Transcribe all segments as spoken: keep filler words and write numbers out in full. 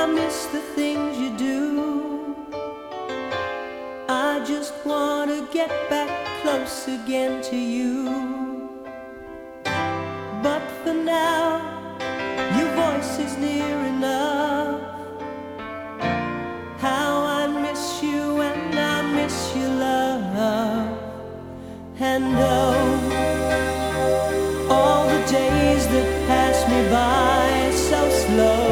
I miss the things you do. I just want to get back close again to you. But for now, your voice is near enough. How I miss you and I miss your love. And oh, all the days that pass me by so slow,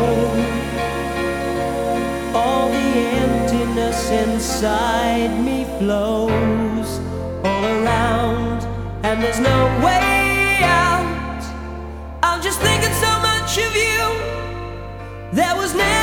all the emptiness inside me flows all around, and there's no way out. I'm just thinking so much of you. There was never